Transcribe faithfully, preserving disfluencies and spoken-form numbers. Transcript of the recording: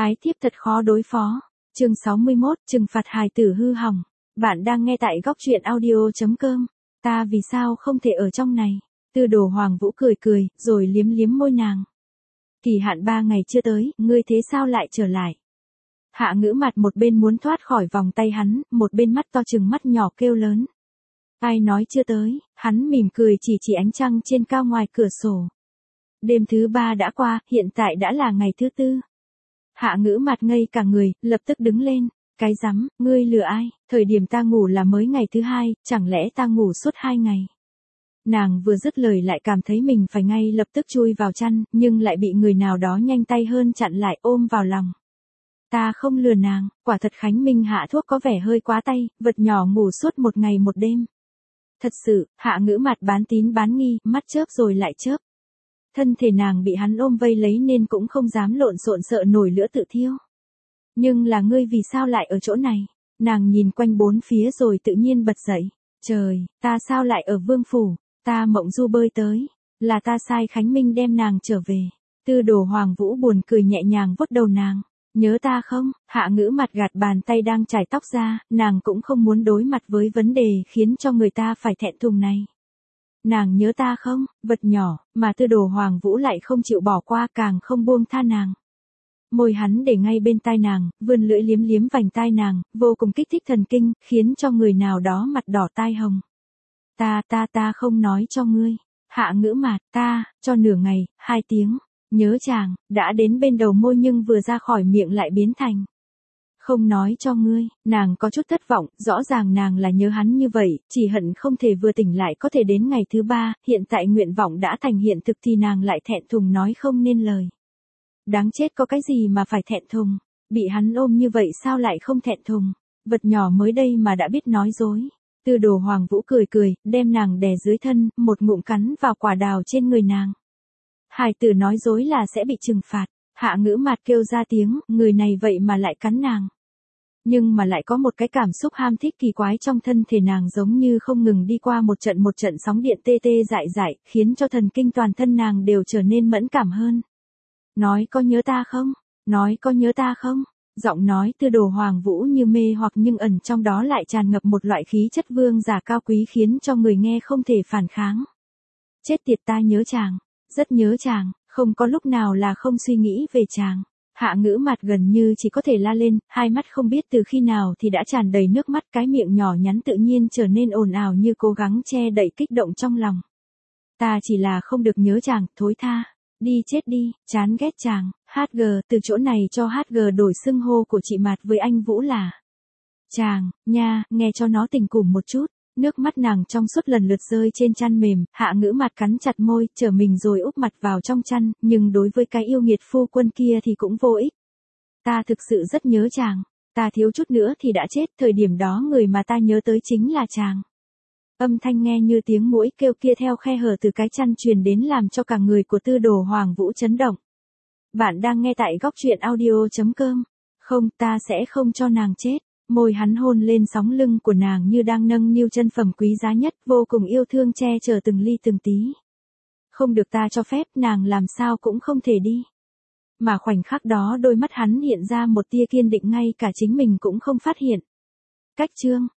Ái thiếp thật khó đối phó. Chương sáu mươi mốt, trừng phạt hài tử hư hỏng. Bạn đang nghe tại góc truyện audio chấm com. Ta vì sao không thể ở trong này? Tư Đồ Hoàng Vũ cười cười, rồi liếm liếm môi nàng. Kỳ hạn ba ngày chưa tới, ngươi thế sao lại trở lại? Hạ Ngữ Mặt một bên muốn thoát khỏi vòng tay hắn, một bên mắt to trừng mắt nhỏ kêu lớn. Ai nói chưa tới? Hắn mỉm cười chỉ chỉ ánh trăng trên cao ngoài cửa sổ. Đêm thứ ba đã qua, hiện tại đã là ngày thứ tư. Hạ Ngữ Mặt ngây cả người, lập tức đứng lên. Cái rắm, ngươi lừa ai? Thời điểm ta ngủ là mới ngày thứ hai, chẳng lẽ ta ngủ suốt hai ngày? Nàng vừa dứt lời lại cảm thấy mình phải ngay lập tức chui vào chăn, nhưng lại bị người nào đó nhanh tay hơn chặn lại ôm vào lòng. Ta không lừa nàng, quả thật Khánh Minh hạ thuốc có vẻ hơi quá tay, vật nhỏ ngủ suốt một ngày một đêm. Thật sự, Hạ Ngữ Mặt bán tín bán nghi, mắt chớp rồi lại chớp. Thân thể nàng bị hắn ôm vây lấy nên cũng không dám lộn xộn sợ nổi lửa tự thiêu. Nhưng là ngươi vì sao lại ở chỗ này? Nàng nhìn quanh bốn phía rồi tự nhiên bật dậy. Trời, ta sao lại ở Vương Phủ? Ta mộng du bơi tới. Là ta sai Khánh Minh đem nàng trở về. Tư Đồ Hoàng Vũ buồn cười nhẹ nhàng vuốt đầu nàng. Nhớ ta không? Hạ Ngữ Mặt gạt bàn tay đang chải tóc ra, nàng cũng không muốn đối mặt với vấn đề khiến cho người ta phải thẹn thùng này. Nàng nhớ ta không? Vật nhỏ, mà Tư Đồ Hoàng Vũ lại không chịu bỏ qua, càng không buông tha nàng. Môi hắn để ngay bên tai nàng, vươn lưỡi liếm liếm vành tai nàng, vô cùng kích thích thần kinh, khiến cho người nào đó mặt đỏ tai hồng. Ta ta ta không nói cho ngươi. Hạ Ngữ Mặt, ta, cho nửa ngày, hai tiếng. Nhớ chàng, đã đến bên đầu môi nhưng vừa ra khỏi miệng lại biến thành. Không nói cho ngươi, nàng có chút thất vọng, rõ ràng nàng là nhớ hắn như vậy, chỉ hận không thể vừa tỉnh lại có thể đến ngày thứ ba, hiện tại nguyện vọng đã thành hiện thực thì nàng lại thẹn thùng nói không nên lời. Đáng chết, có cái gì mà phải thẹn thùng, bị hắn ôm như vậy sao lại không thẹn thùng, vật nhỏ mới đây mà đã biết nói dối. Tư Đồ Hoàng Vũ cười cười, đem nàng đè dưới thân, một ngụm cắn vào quả đào trên người nàng. Hài tử nói dối là sẽ bị trừng phạt. Hạ Ngữ Mặt kêu ra tiếng, người này vậy mà lại cắn nàng. Nhưng mà lại có một cái cảm xúc ham thích kỳ quái trong thân thể nàng, giống như không ngừng đi qua một trận một trận sóng điện tê tê dại dại, khiến cho thần kinh toàn thân nàng đều trở nên mẫn cảm hơn. Nói có nhớ ta không? Nói có nhớ ta không? Giọng nói Tư Đồ Hoàng Vũ như mê hoặc nhưng ẩn trong đó lại tràn ngập một loại khí chất vương giả cao quý khiến cho người nghe không thể phản kháng. Chết tiệt, ta nhớ chàng. Rất nhớ chàng, không có lúc nào là không suy nghĩ về chàng. Hạ Ngữ Mặt gần như chỉ có thể la lên, hai mắt không biết từ khi nào thì đã tràn đầy nước mắt, cái miệng nhỏ nhắn tự nhiên trở nên ồn ào như cố gắng che đậy kích động trong lòng. Ta chỉ là không được nhớ chàng, thối tha. Đi chết đi, chán ghét chàng. hát giê, từ chỗ này cho hát giê đổi xưng hô của chị Mạt với anh Vũ là chàng, nha, nghe cho nó tình củng một chút. Nước mắt nàng trong suốt lần lượt rơi trên chăn mềm, Hạ Ngữ Mặt cắn chặt môi, trở mình rồi úp mặt vào trong chăn, nhưng đối với cái yêu nghiệt phu quân kia thì cũng vô ích. Ta thực sự rất nhớ chàng, ta thiếu chút nữa thì đã chết, thời điểm đó người mà ta nhớ tới chính là chàng. Âm thanh nghe như tiếng muỗi kêu kia theo khe hở từ cái chăn truyền đến làm cho cả người của Tư Đồ Hoàng Vũ chấn động. Bạn đang nghe tại góc truyện audio chấm com. Không, ta sẽ không cho nàng chết. Môi hắn hôn lên sóng lưng của nàng như đang nâng niu chân phẩm quý giá nhất, vô cùng yêu thương che chở từng ly từng tí. Không được ta cho phép, nàng làm sao cũng không thể đi. Mà khoảnh khắc đó đôi mắt hắn hiện ra một tia kiên định ngay cả chính mình cũng không phát hiện. Cách chương